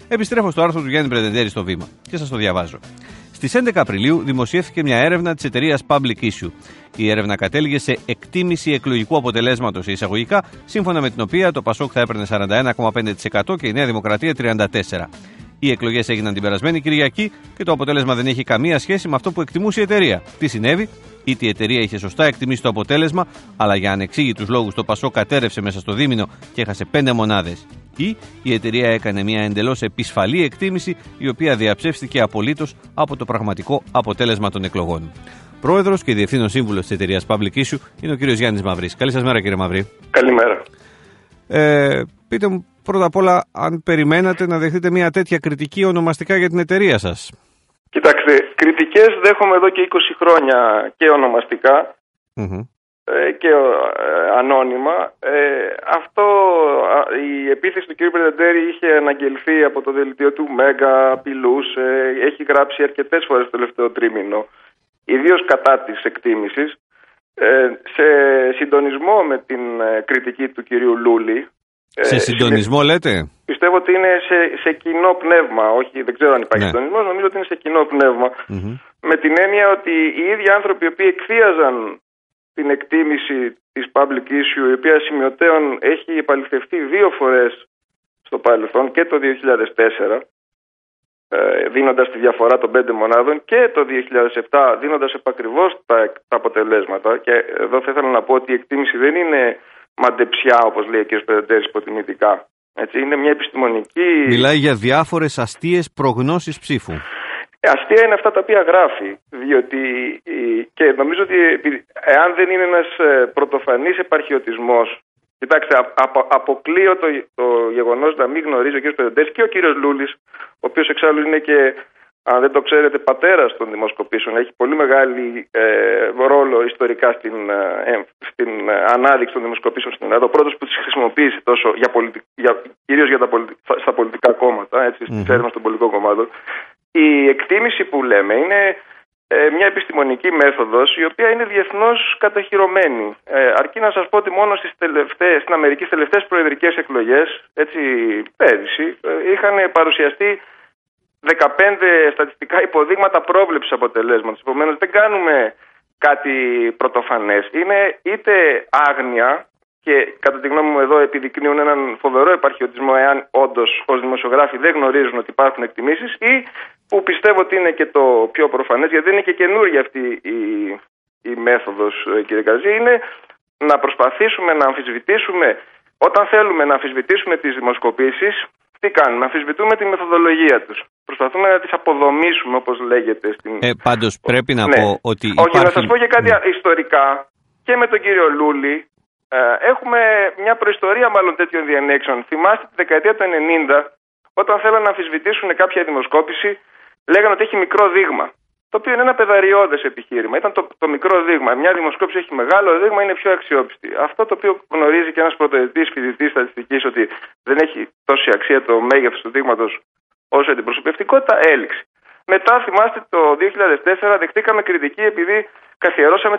Επιστρέφω στο άρθρο του Γιάννη Πρετεντέρη στο Βήμα και σας το διαβάζω. Στις 11 Απριλίου δημοσιεύθηκε μια έρευνα της εταιρείας Public Issue. Η έρευνα κατέληγε σε εκτίμηση εκλογικού αποτελέσματος σε εισαγωγικά, σύμφωνα με την οποία το Πασόκ θα έπαιρνε 41,5% και η Νέα Δημοκρατία 34%. Οι εκλογές έγιναν την περασμένη Κυριακή και το αποτέλεσμα δεν έχει καμία σχέση με αυτό που εκτιμούσε η εταιρεία. Τι συνέβη? Είτε η εταιρεία είχε σωστά εκτιμήσει το αποτέλεσμα, αλλά για ανεξήγητους λόγους το Πασόκ κατέρευσε μέσα στο δίμηνο και έχασε 5 μονάδες. Ή η εταιρεία έκανε μια εντελώς επισφαλή εκτίμηση, η οποία διαψεύστηκε απολύτως από το πραγματικό αποτέλεσμα των εκλογών. Πρόεδρος και διευθύνων σύμβουλος της εταιρείας Public Issue είναι ο κύριος Γιάννης Μαυρής. Καλή σας μέρα, κύριε Μαυρή. Καλημέρα. Πείτε μου πρώτα απ' όλα αν περιμένατε να δεχτείτε μια τέτοια κριτική ονομαστικά για την εταιρεία σας. Κοιτάξτε, κριτικές δέχομαι εδώ και 20 χρόνια και ονομαστικά και ανώνυμα. Η επίθεση του κ. Πρετεντέρη είχε αναγγελθεί από το δελτίο του Μέγκα, απειλούσε, έχει γράψει αρκετές φορές το τελευταίο τρίμηνο, ιδίως κατά της εκτίμησης, σε συντονισμό με την κριτική του κυρίου Λούλη. Σε συντονισμό λέτε? Πιστεύω ότι είναι σε κοινό πνεύμα, όχι, δεν ξέρω αν υπάρχει συντονισμός, νομίζω ότι είναι σε κοινό πνεύμα. Με την έννοια ότι οι ίδιοι άνθρωποι οι οποίοι εκθίαζαν την εκτίμηση της Public Issue, η οποία σημειωτέων έχει επαληθευτεί 2 φορές στο παρελθόν, και το 2004, δίνοντας τη διαφορά των 5 μονάδων, και το 2007 δίνοντας επακριβώς τα αποτελέσματα. Και εδώ θα ήθελα να πω ότι η εκτίμηση δεν είναι μαντεψιά, όπως λέει ο κ. Πρετεντέρης υποτιμητικά. Έτσι, είναι μια επιστημονική... Μιλάει για διάφορες αστείες προγνώσεις ψήφου. Αστεία είναι αυτά τα οποία γράφει, διότι και νομίζω ότι εάν δεν είναι ένας πρωτοφανής επαρχιωτισμός, κοιτάξτε, αποκλείω το γεγονός να μην γνωρίζει ο κ. Πρετεντέρης και ο κ. Λούλης, ο οποίος εξάλλου είναι και, αν δεν το ξέρετε, πατέρας των δημοσκοπήσεων, έχει πολύ μεγάλη ρόλο ιστορικά στην ανάδειξη των δημοσκοπήσεων στην Ελλάδα. Ο πρώτος που τις χρησιμοποίησε τόσο κυρίως στα πολιτικά κόμματα, στις έρευνες των πολιτικών κομμάτων. Η εκτίμηση που λέμε είναι μια επιστημονική μέθοδος, η οποία είναι διεθνώς καταχυρωμένη. Αρκεί να σας πω ότι μόνο στην Αμερική, στις τελευταίες προεδρικές εκλογές, πέρυσι, είχαν παρουσιαστεί 15 στατιστικά υποδείγματα πρόβλεψης αποτελέσματος. Επομένως δεν κάνουμε κάτι πρωτοφανές. Είναι είτε άγνοια, και κατά τη γνώμη μου εδώ επιδεικνύουν έναν φοβερό επαρχιωτισμό, εάν όντως ως δημοσιογράφοι δεν γνωρίζουν ότι υπάρχουν εκτιμήσεις, ή που πιστεύω ότι είναι και το πιο προφανές, γιατί δεν είναι και καινούργια αυτή η μέθοδος, κύριε Καζή, είναι να προσπαθήσουμε να αμφισβητήσουμε, όταν θέλουμε να αμφισβητήσουμε τις δημοσκοπήσεις, τι κάνουμε? Αμφισβητούμε τη μεθοδολογία τους. Προσπαθούμε να τις αποδομήσουμε, όπως λέγεται. Πάντως πρέπει να πω ότι Όχι, να σας πω και κάτι ιστορικά. Και με τον κύριο Λούλη έχουμε μια προϊστορία μάλλον τέτοιων διενέξεων. Θυμάστε τη δεκαετία του 90, όταν θέλαν να αμφισβητήσουν κάποια δημοσκόπηση, λέγανε ότι έχει μικρό δείγμα. Το οποίο είναι ένα παιδαριώδες επιχείρημα. Ήταν το μικρό δείγμα. Μια δημοσκόπηση έχει μεγάλο δείγμα, είναι πιο αξιόπιστη. Αυτό το οποίο γνωρίζει και ένας πρωτοετής φοιτητής στατιστικής, ότι δεν έχει τόση αξία το μέγεθος του δείγματος όσο αντιπροσωπευτικότητα, έληξε. Μετά, θυμάστε, το 2004 δεχτήκαμε κριτική επειδή καθιερώσαμε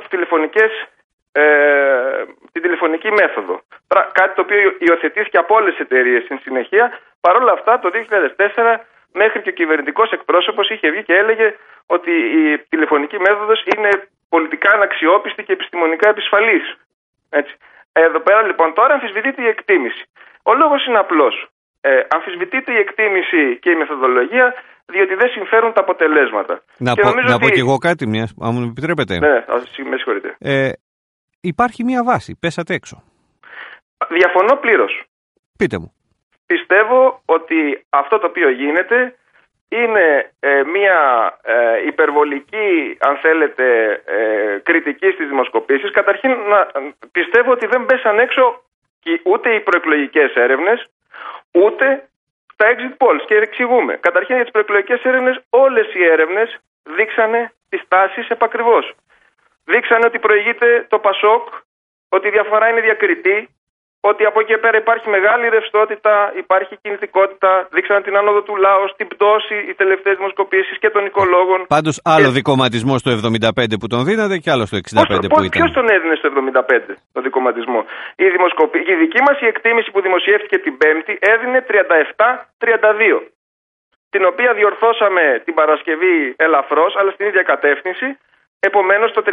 την τηλεφωνική μέθοδο. Κάτι το οποίο υιοθετήθηκε από όλες τις εταιρείες στην συνεχεία. Παρ' όλα αυτά, το 2004 μέχρι και ο κυβερνητικός εκπρόσωπος είχε βγει και έλεγε ότι η τηλεφωνική μέθοδος είναι πολιτικά αναξιόπιστη και επιστημονικά επισφαλής. Έτσι. Εδώ πέρα λοιπόν τώρα αμφισβητείται η εκτίμηση. Ο λόγος είναι απλός. Αμφισβητείται η εκτίμηση και η μεθοδολογία, διότι δεν συμφέρουν τα αποτελέσματα. Να πω και εγώ κάτι, αν μου επιτρέπετε. Ναι, με συγχωρείτε. Υπάρχει μια βάση, πέσατε έξω. Διαφωνώ πλήρως. Πείτε μου. Πιστεύω ότι αυτό το οποίο γίνεται είναι μια υπερβολική, αν θέλετε, κριτική στις δημοσκοπήσεις. Καταρχήν πιστεύω ότι δεν πέσαν έξω ούτε οι προεκλογικές έρευνες, ούτε τα exit polls. Και εξηγούμε. Καταρχήν για τις προεκλογικές έρευνες, όλες οι έρευνες δείξανε τις τάσεις επακριβώς. Δείξανε ότι προηγείται το Πασόκ, ότι η διαφορά είναι διακριτή, ότι από εκεί πέρα υπάρχει μεγάλη ρευστότητα, υπάρχει κινητικότητα. Δείξανε την άνοδο του λαός, την πτώση, οι τελευταίες δημοσκοπήσεις και των οικολόγων. Πάντως, άλλο δικομματισμό στο 75 που τον δίνατε και άλλο στο 65 που ήταν. Ποιος τον έδινε στο 75 το δικομματισμό? Η δική μας η εκτίμηση που δημοσιεύτηκε την Πέμπτη έδινε 37-32. την οποία διορθώσαμε την Παρασκευή ελαφρώς, αλλά στην ίδια κατεύθυνση. Επομένως το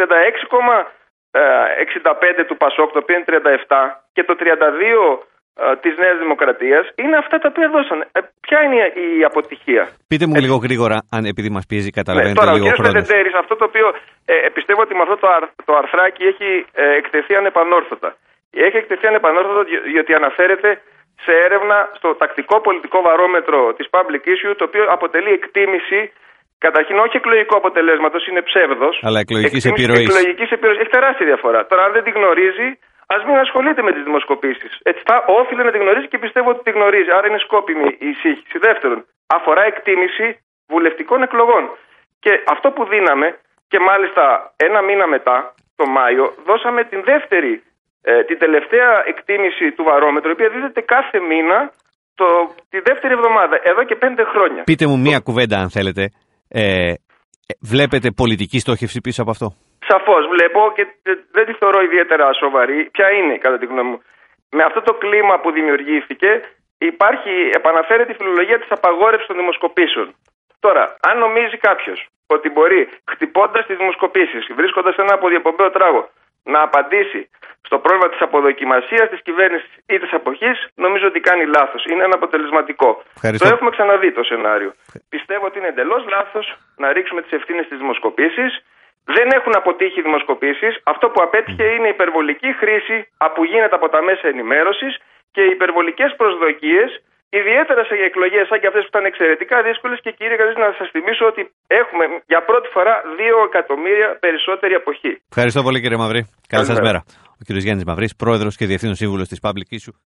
36,65 του Πασόκ, το οποίο είναι 37, και το 32 της Νέας Δημοκρατίας, είναι αυτά τα οποία δώσανε. Ποια είναι η αποτυχία? Πείτε μου λίγο γρήγορα, αν επειδή μας πιέζει, καταλαβαίνετε τώρα, λίγο ο κ. χρόνος. Πεντεντέρης, αυτό το οποίο πιστεύω ότι με αυτό το αρθράκι έχει εκτεθεί ανεπανόρθωτα. Έχει εκτεθεί ανεπανόρθωτα διότι αναφέρεται σε έρευνα στο τακτικό πολιτικό βαρόμετρο της Public Issue, το οποίο αποτελεί εκτίμηση, καταρχήν όχι εκλογικού αποτελέσματος, είναι ψεύδος. Αλλά εκλογικής επιρροής. Έχει τεράστια διαφορά. Τώρα, αν δεν τη γνωρίζει, ας μην ασχολείται με τις δημοσκοπήσεις. Έτσι, όφιλε να τη γνωρίζει και πιστεύω ότι τη γνωρίζει. Άρα είναι σκόπιμη η εισήχηση. Δεύτερον, αφορά εκτίμηση βουλευτικών εκλογών. Και αυτό που δίναμε, και μάλιστα ένα μήνα μετά, το Μάιο, δώσαμε την τελευταία εκτίμηση του βαρόμετρου, η οποία δίδεται κάθε μήνα τη δεύτερη εβδομάδα, εδώ και 5 χρόνια. Πείτε μου μία κουβέντα, αν θέλετε. Βλέπετε πολιτική στόχευση πίσω από αυτό? Σαφώς βλέπω, και δεν τη θεωρώ ιδιαίτερα σοβαρή. Ποια είναι, κατά τη γνώμη μου? Με αυτό το κλίμα που δημιουργήθηκε, επαναφέρεται η φιλολογία της απαγόρευσης των δημοσκοπήσεων. Τώρα, αν νομίζει κάποιος ότι μπορεί, χτυπώντας τις δημοσκοπήσεις, βρίσκοντας ένα αποδιοπομπαίο τράγο, να απαντήσει στο πρόβλημα της αποδοκιμασίας της κυβέρνησης ή της αποχής, νομίζω ότι κάνει λάθος. Είναι αναποτελεσματικό. Ευχαριστώ. Το έχουμε ξαναδεί το σενάριο. Πιστεύω ότι είναι εντελώς λάθος να ρίξουμε τις ευθύνες στις δημοσκοπήσεις. Δεν έχουν αποτύχει οι δημοσκοπήσεις. Αυτό που απέτυχε είναι η υπερβολική χρήση που γίνεται από τα μέσα ενημέρωσης και οι υπερβολικές προσδοκίες, ιδιαίτερα σε εκλογές σαν και αυτές που ήταν εξαιρετικά δύσκολες. Και κύριε Καζής, να σας θυμίσω ότι έχουμε για πρώτη φορά 2 εκατομμύρια περισσότερη αποχή. Ευχαριστώ πολύ, κύριε Μαυρή. Καλή σας μέρα. Ο κύριος Γιάννης Μαυρής, πρόεδρος και διευθύνων σύμβουλος της Public Issue.